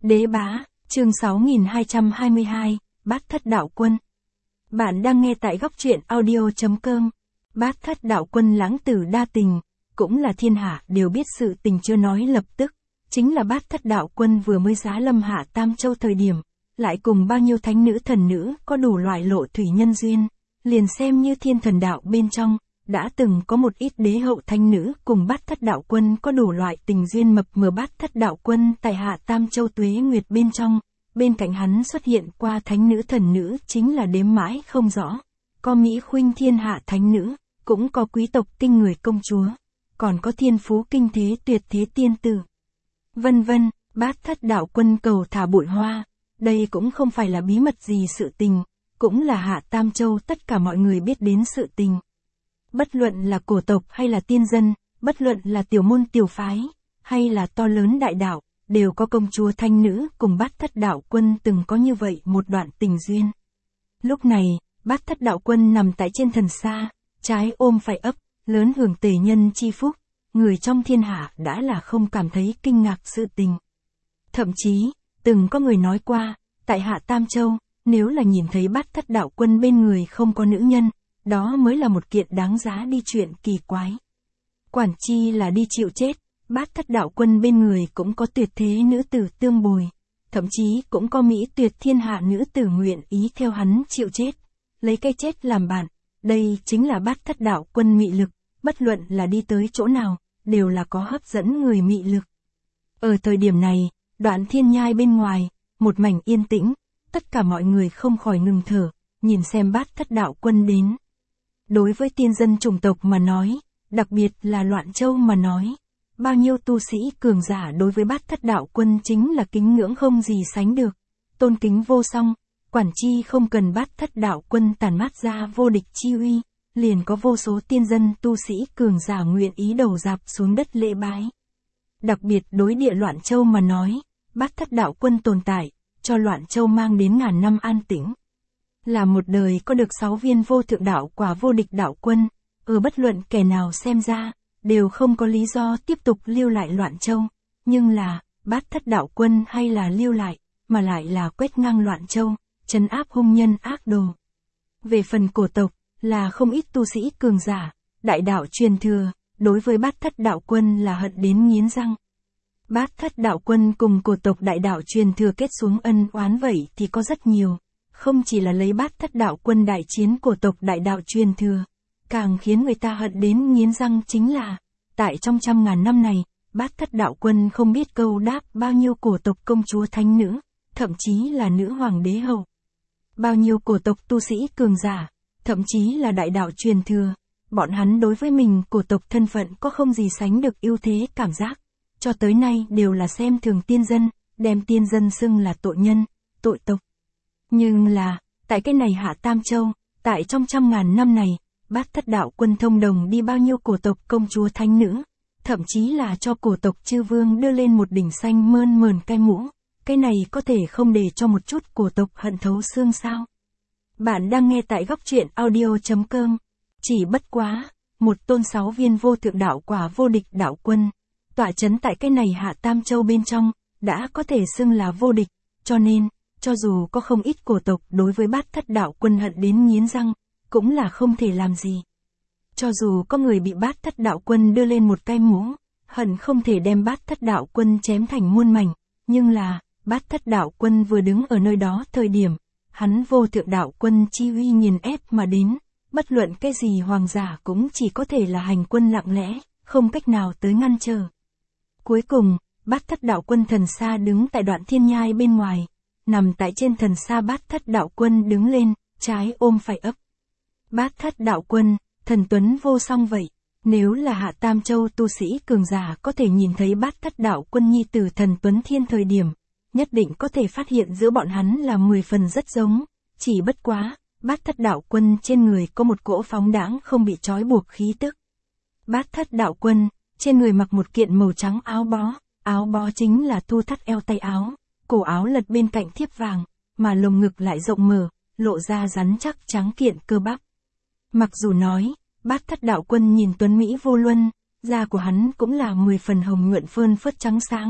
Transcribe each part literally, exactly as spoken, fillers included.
Đế Bá, chương sáu nghìn hai trăm hai mươi hai, Bát Thất Đạo Quân. Bạn đang nghe tại góc truyện audio chấm com. Bát Thất Đạo Quân lãng tử đa tình, cũng là thiên hạ đều biết sự tình chưa nói lập tức. Chính là Bát Thất Đạo Quân vừa mới giá lâm hạ Tam Châu thời điểm, lại cùng bao nhiêu thánh nữ thần nữ có đủ loại lộ thủy nhân duyên, liền xem như thiên thần đạo bên trong, đã từng có một ít đế hậu thánh nữ cùng Bát Thất Đạo Quân có đủ loại tình duyên mập mờ. Bát Thất Đạo Quân tại hạ Tam Châu tuế nguyệt bên trong, bên cạnh hắn xuất hiện qua thánh nữ thần nữ chính là đếm mãi không rõ, có Mỹ khuynh thiên hạ thánh nữ, cũng có quý tộc kinh người công chúa, còn có thiên phú kinh thế tuyệt thế tiên tử, vân vân. Bát Thất Đạo Quân cầu thả bụi hoa, đây cũng không phải là bí mật gì sự tình, cũng là hạ Tam Châu tất cả mọi người biết đến sự tình. Bất luận là cổ tộc hay là tiên dân, bất luận là tiểu môn tiểu phái, hay là to lớn đại đạo, đều có công chúa thanh nữ cùng Bát Thất Đạo Quân từng có như vậy một đoạn tình duyên. Lúc này, Bát Thất Đạo Quân nằm tại trên thần sa, trái ôm phải ấp, lớn hưởng tề nhân chi phúc, người trong thiên hạ đã là không cảm thấy kinh ngạc sự tình. Thậm chí, từng có người nói qua, tại hạ Tam Châu, nếu là nhìn thấy Bát Thất Đạo Quân bên người không có nữ nhân, đó mới là một kiện đáng giá đi chuyện kỳ quái. Quản chi là đi chịu chết, Bát Thất Đạo Quân bên người cũng có tuyệt thế nữ tử tương bồi, thậm chí cũng có mỹ tuyệt thiên hạ nữ tử nguyện ý theo hắn chịu chết, lấy cái chết làm bạn. Đây chính là Bát Thất Đạo Quân mị lực, bất luận là đi tới chỗ nào, đều là có hấp dẫn người mị lực. Ở thời điểm này, đoạn thiên nhai bên ngoài, một mảnh yên tĩnh, tất cả mọi người không khỏi ngừng thở, nhìn xem Bát Thất Đạo Quân đến. Đối với tiên dân chủng tộc mà nói, đặc biệt là Loạn Châu mà nói, bao nhiêu tu sĩ cường giả đối với Bát Thất Đạo Quân chính là kính ngưỡng không gì sánh được, tôn kính vô song, quản chi không cần Bát Thất Đạo Quân tản mát ra vô địch chi uy, liền có vô số tiên dân tu sĩ cường giả nguyện ý đầu rạp xuống đất lễ bái. Đặc biệt đối địa Loạn Châu mà nói, Bát Thất Đạo Quân tồn tại, cho Loạn Châu mang đến ngàn năm an tĩnh. Là một đời có được sáu viên vô thượng đạo quả vô địch đạo quân, ở bất luận kẻ nào xem ra, đều không có lý do tiếp tục lưu lại Loạn Châu, nhưng là, Bát Thất Đạo Quân hay là lưu lại, mà lại là quét ngang Loạn Châu, trấn áp hung nhân ác đồ. Về phần cổ tộc, là không ít tu sĩ cường giả, đại đạo truyền thừa, đối với Bát Thất Đạo Quân là hận đến nghiến răng. Bát Thất Đạo Quân cùng cổ tộc đại đạo truyền thừa kết xuống ân oán vậy thì có rất nhiều. Không chỉ là lấy Bát Thất Đạo Quân đại chiến cổ tộc đại đạo truyền thừa, càng khiến người ta hận đến nghiến răng chính là, tại trong trăm ngàn năm này, Bát Thất Đạo Quân không biết câu đáp bao nhiêu cổ tộc công chúa thánh nữ, thậm chí là nữ hoàng đế hậu. Bao nhiêu cổ tộc tu sĩ cường giả, thậm chí là đại đạo truyền thừa, bọn hắn đối với mình cổ tộc thân phận có không gì sánh được ưu thế cảm giác, cho tới nay đều là xem thường tiên dân, đem tiên dân xưng là tội nhân, tội tộc. Nhưng là, tại cái này hạ Tam Châu, tại trong trăm ngàn năm này, Bát Thất Đạo Quân thông đồng đi bao nhiêu cổ tộc công chúa thánh nữ, thậm chí là cho cổ tộc chư vương đưa lên một đỉnh xanh mơn mờn cái mũ, cái này có thể không để cho một chút cổ tộc hận thấu xương sao. Bạn đang nghe tại góc truyện audio chấm com, chỉ bất quá, một tôn sáu viên vô thượng đạo quả vô địch đạo quân, tọa chấn tại cái này hạ Tam Châu bên trong, đã có thể xưng là vô địch, cho nên, cho dù có không ít cổ tộc đối với Bát Thất Đạo Quân hận đến nghiến răng, cũng là không thể làm gì. Cho dù có người bị Bát Thất Đạo Quân đưa lên một cái mũ, hận không thể đem Bát Thất Đạo Quân chém thành muôn mảnh, nhưng là, Bát Thất Đạo Quân vừa đứng ở nơi đó thời điểm, hắn vô thượng đạo quân chi uy nghiền ép mà đến, bất luận cái gì hoàng giả cũng chỉ có thể là hành quân lặng lẽ, không cách nào tới ngăn trở. Cuối cùng, Bát Thất Đạo Quân thần sa đứng tại đoạn thiên nhai bên ngoài, nằm tại trên thần sa Bát Thất Đạo Quân đứng lên, trái ôm phải ấp. Bát Thất Đạo Quân, thần tuấn vô song vậy, nếu là hạ Tam Châu tu sĩ cường giả có thể nhìn thấy Bát Thất Đạo Quân nhi tử thần tuấn thiên thời điểm, nhất định có thể phát hiện giữa bọn hắn là mười phần rất giống, chỉ bất quá, Bát Thất Đạo Quân trên người có một cỗ phóng đãng không bị trói buộc khí tức. Bát Thất Đạo Quân, trên người mặc một kiện màu trắng áo bó, áo bó chính là thu thắt eo tay áo, cổ áo lật bên cạnh thiếp vàng, mà lồng ngực lại rộng mở, lộ ra rắn chắc trắng kiện cơ bắp. Mặc dù nói, Bát Thất Đạo Quân nhìn tuấn mỹ vô luân, da của hắn cũng là mười phần hồng nhuận phơn phớt trắng sáng,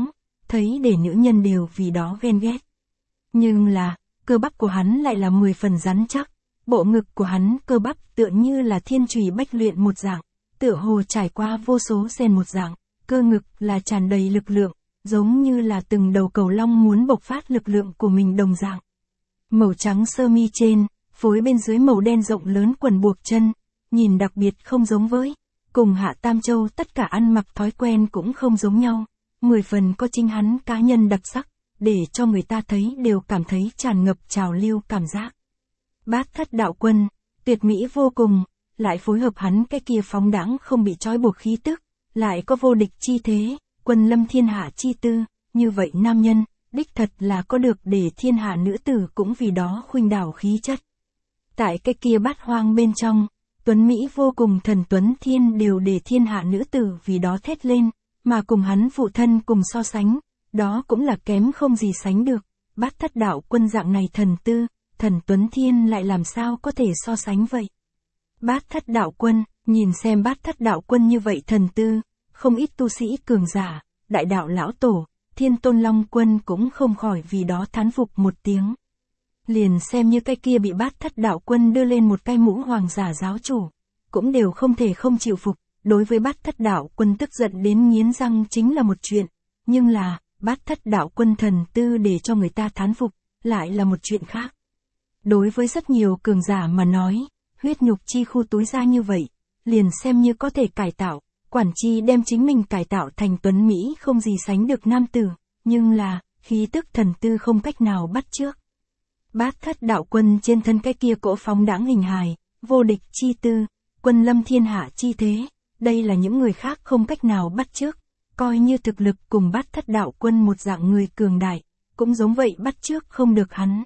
thấy để nữ nhân đều vì đó ghen ghét. Nhưng là, cơ bắp của hắn lại là mười phần rắn chắc, bộ ngực của hắn cơ bắp tựa như là thiên chùy bách luyện một dạng, tựa hồ trải qua vô số rèn một dạng, cơ ngực là tràn đầy lực lượng, giống như là từng đầu cầu long muốn bộc phát lực lượng của mình đồng dạng. Màu trắng sơ mi trên, phối bên dưới màu đen rộng lớn quần buộc chân, nhìn đặc biệt không giống với, cùng Hạ Tam Châu tất cả ăn mặc thói quen cũng không giống nhau, mười phần có chính hắn cá nhân đặc sắc, để cho người ta thấy đều cảm thấy tràn ngập trào lưu cảm giác. Bát Thất Đạo Quân, tuyệt mỹ vô cùng, lại phối hợp hắn cái kia phóng đãng không bị trói buộc khí tức, lại có vô địch chi thế, quân lâm thiên hạ chi tư, như vậy nam nhân, đích thật là có được để thiên hạ nữ tử cũng vì đó khuynh đảo khí chất. Tại cái kia bát hoang bên trong, tuấn Mỹ vô cùng thần Tuấn Thiên đều để thiên hạ nữ tử vì đó thét lên, mà cùng hắn phụ thân cùng so sánh, đó cũng là kém không gì sánh được. Bát Thất Đạo Quân dạng này thần tư, thần Tuấn Thiên lại làm sao có thể so sánh vậy. Bát Thất Đạo Quân, nhìn xem Bát Thất Đạo Quân như vậy thần tư, không ít tu sĩ cường giả, đại đạo lão tổ, Thiên Tôn Long Quân cũng không khỏi vì đó thán phục một tiếng. Liền xem như cái kia bị Bát Thất Đạo Quân đưa lên một cái mũ hoàng giả giáo chủ, cũng đều không thể không chịu phục, đối với Bát Thất Đạo Quân tức giận đến nghiến răng chính là một chuyện, nhưng là, Bát Thất Đạo Quân thần tư để cho người ta thán phục, lại là một chuyện khác. Đối với rất nhiều cường giả mà nói, huyết nhục chi khu túi ra như vậy, liền xem như có thể cải tạo, quản chi đem chính mình cải tạo thành tuấn Mỹ không gì sánh được nam tử, nhưng là, khí tức thần tư không cách nào bắt chước. Bát Thất Đạo Quân trên thân cái kia cỗ phóng đãng hình hài, vô địch chi tư, quân lâm thiên hạ chi thế, đây là những người khác không cách nào bắt chước, coi như thực lực cùng Bát Thất Đạo Quân một dạng người cường đại, cũng giống vậy bắt chước không được hắn.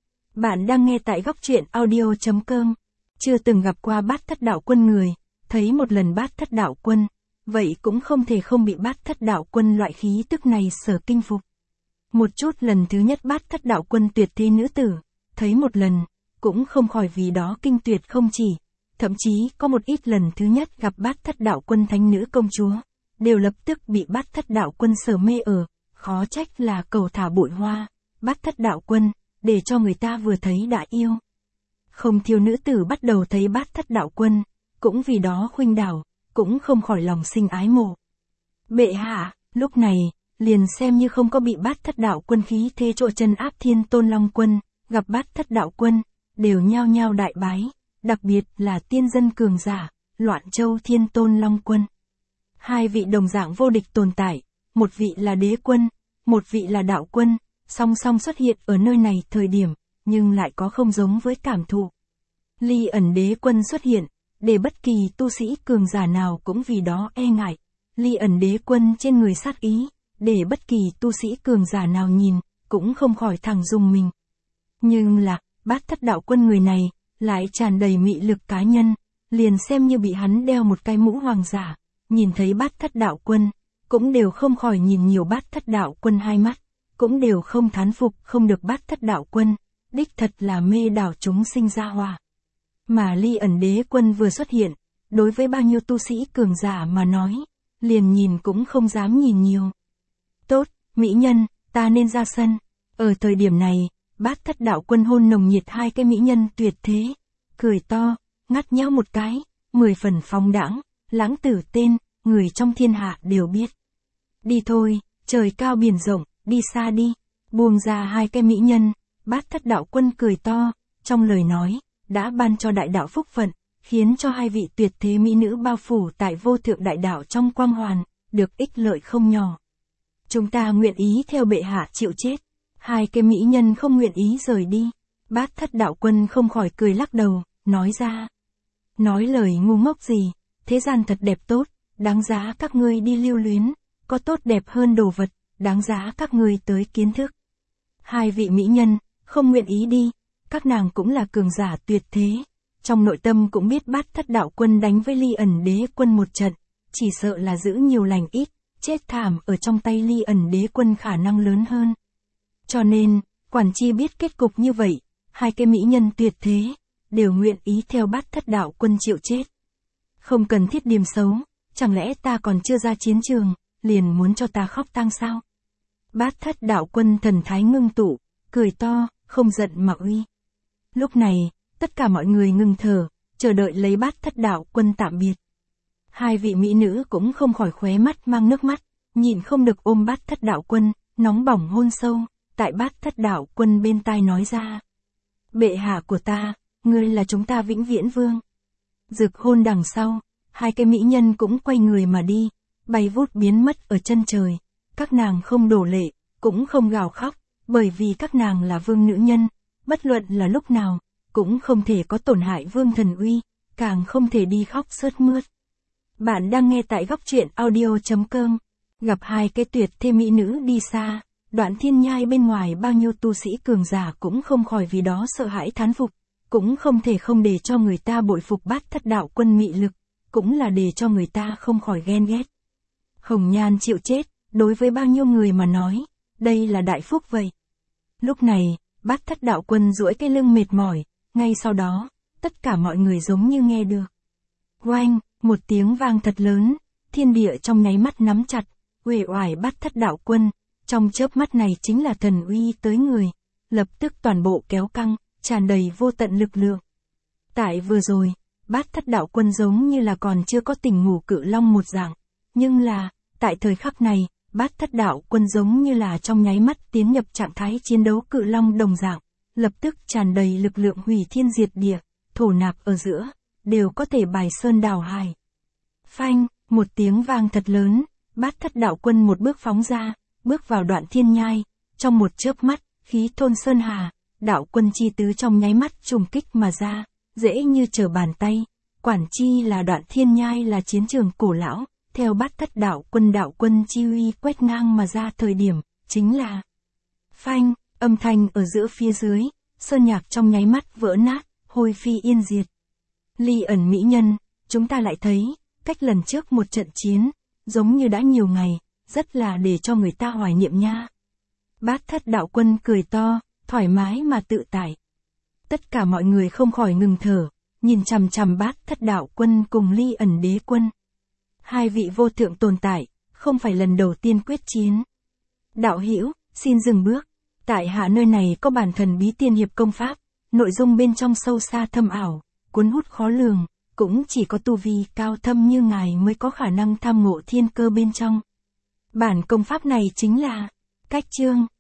Bạn đang nghe tại góc truyện audio chấm com, chưa từng gặp qua Bát Thất Đạo Quân người, thấy một lần Bát Thất Đạo Quân, vậy cũng không thể không bị Bát Thất Đạo Quân loại khí tức này sở kinh phục. Một chút lần thứ nhất Bát Thất Đạo Quân tuyệt thi nữ tử, thấy một lần, cũng không khỏi vì đó kinh tuyệt không chỉ, thậm chí có một ít lần thứ nhất gặp Bát Thất Đạo Quân thánh nữ công chúa, đều lập tức bị Bát Thất Đạo Quân sở mê ở, khó trách là cầu thả bụi hoa, Bát Thất Đạo Quân, để cho người ta vừa thấy đã yêu. Không thiếu nữ tử bắt đầu thấy Bát Thất Đạo Quân, cũng vì đó khuynh đảo, cũng không khỏi lòng sinh ái mộ. Bệ hạ, lúc này, liền xem như không có bị Bát Thất Đạo Quân khí thế trội chân áp Thiên Tôn Long Quân, gặp Bát Thất Đạo Quân, đều nhao nhao đại bái, đặc biệt là tiên dân cường giả, Loạn Châu Thiên Tôn Long Quân. Hai vị đồng dạng vô địch tồn tại, một vị là đế quân, một vị là đạo quân, song song xuất hiện ở nơi này thời điểm, nhưng lại có không giống với cảm thụ. Ly ẩn đế quân xuất hiện, để bất kỳ tu sĩ cường giả nào cũng vì đó e ngại. Ly ẩn đế quân trên người sát ý, để bất kỳ tu sĩ cường giả nào nhìn, cũng không khỏi thẳng dùng mình. Nhưng là, Bát Thất Đạo Quân người này, lại tràn đầy mị lực cá nhân, liền xem như bị hắn đeo một cái mũ hoàng giả, nhìn thấy Bát Thất Đạo Quân, cũng đều không khỏi nhìn nhiều Bát Thất Đạo Quân hai mắt, cũng đều không thán phục không được Bát Thất Đạo Quân, đích thật là mê đảo chúng sinh ra hòa. Mà Ly ẩn đế quân vừa xuất hiện, đối với bao nhiêu tu sĩ cường giả mà nói, liền nhìn cũng không dám nhìn nhiều. Tốt, mỹ nhân, ta nên ra sân. Ở thời điểm này, Bát Thất Đạo Quân hôn nồng nhiệt hai cái mỹ nhân tuyệt thế, cười to, ngắt nhau một cái, mười phần phóng đãng, lãng tử tên, người trong thiên hạ đều biết. Đi thôi, trời cao biển rộng, đi xa đi, buông ra hai cái mỹ nhân, Bát Thất Đạo Quân cười to, trong lời nói, đã ban cho đại đạo phúc phận, khiến cho hai vị tuyệt thế mỹ nữ bao phủ tại vô thượng đại đạo trong quang hoàn, được ích lợi không nhỏ. Chúng ta nguyện ý theo bệ hạ chịu chết. Hai cái mỹ nhân không nguyện ý rời đi. Bát Thất Đạo Quân không khỏi cười lắc đầu, nói ra. Nói lời ngu ngốc gì, thế gian thật đẹp tốt, đáng giá các ngươi đi lưu luyến, có tốt đẹp hơn đồ vật, đáng giá các ngươi tới kiến thức. Hai vị mỹ nhân, không nguyện ý đi, các nàng cũng là cường giả tuyệt thế, trong nội tâm cũng biết Bát Thất Đạo Quân đánh với Ly ẩn đế quân một trận, chỉ sợ là giữ nhiều lành ít, chết thảm ở trong tay Ly ẩn đế quân khả năng lớn hơn. Cho nên, quản chi biết kết cục như vậy, hai cái mỹ nhân tuyệt thế, đều nguyện ý theo Bát Thất Đạo Quân chịu chết. Không cần thiết điểm xấu, chẳng lẽ ta còn chưa ra chiến trường, liền muốn cho ta khóc tang sao? Bát Thất Đạo Quân thần thái ngưng tụ, cười to, không giận mà uy. Lúc này, tất cả mọi người ngừng thở, chờ đợi lấy Bát Thất Đạo Quân tạm biệt. Hai vị mỹ nữ cũng không khỏi khóe mắt mang nước mắt, nhịn không được ôm Bát Thất Đạo Quân, nóng bỏng hôn sâu, tại Bát Thất Đạo Quân bên tai nói ra. Bệ hạ của ta, ngươi là chúng ta vĩnh viễn vương. Rực hôn đằng sau, hai cái mỹ nhân cũng quay người mà đi, bay vút biến mất ở chân trời. Các nàng không đổ lệ, cũng không gào khóc, bởi vì các nàng là vương nữ nhân, bất luận là lúc nào, cũng không thể có tổn hại vương thần uy, càng không thể đi khóc sướt mướt. Bạn đang nghe tại góc truyện audio.com, gặp hai cái tuyệt thê mỹ nữ đi xa, Đoạn Thiên Nhai bên ngoài bao nhiêu tu sĩ cường giả cũng không khỏi vì đó sợ hãi thán phục, cũng không thể không để cho người ta bội phục Bát Thất Đạo Quân mị lực, cũng là để cho người ta không khỏi ghen ghét. Hồng Nhan chịu chết, đối với bao nhiêu người mà nói, đây là đại phúc vậy. Lúc này, Bát Thất Đạo Quân duỗi cái lưng mệt mỏi, ngay sau đó, tất cả mọi người giống như nghe được. Oanh, một tiếng vang thật lớn, thiên địa trong nháy mắt nắm chặt, uể oải Bát Thất Đạo Quân, trong chớp mắt này chính là thần uy tới người, lập tức toàn bộ kéo căng, tràn đầy vô tận lực lượng. Tại vừa rồi, Bát Thất Đạo Quân giống như là còn chưa có tỉnh ngủ cự long một dạng, nhưng là, tại thời khắc này, Bát Thất Đạo Quân giống như là trong nháy mắt tiến nhập trạng thái chiến đấu cự long đồng dạng, lập tức tràn đầy lực lượng hủy thiên diệt địa, thổ nạp ở giữa, đều có thể bài sơn đào hải. Phanh, một tiếng vang thật lớn, Bát Thất Đạo Quân một bước phóng ra, bước vào Đoạn Thiên Nhai, trong một chớp mắt, khí thôn sơn hà, đạo quân chi tứ trong nháy mắt trùng kích mà ra, dễ như trở bàn tay, quản chi là Đoạn Thiên Nhai là chiến trường cổ lão. Theo Bát Thất Đạo Quân đạo quân chi uy quét ngang mà ra thời điểm, chính là phanh, âm thanh ở giữa phía dưới, sơn nhạc trong nháy mắt vỡ nát, hôi phi yên diệt. Ly ẩn mỹ nhân, chúng ta lại thấy, cách lần trước một trận chiến, giống như đã nhiều ngày, rất là để cho người ta hoài niệm nha. Bát Thất Đạo Quân cười to, thoải mái mà tự tại. Tất cả mọi người không khỏi ngừng thở, nhìn chằm chằm Bát Thất Đạo Quân cùng Ly ẩn đế quân. Hai vị vô thượng tồn tại, không phải lần đầu tiên quyết chiến. Đạo hữu, xin dừng bước. Tại hạ nơi này có bản thần bí tiên hiệp công pháp, nội dung bên trong sâu xa thâm ảo, cuốn hút khó lường, cũng chỉ có tu vi cao thâm như ngài mới có khả năng tham ngộ thiên cơ bên trong. Bản công pháp này chính là cách chương,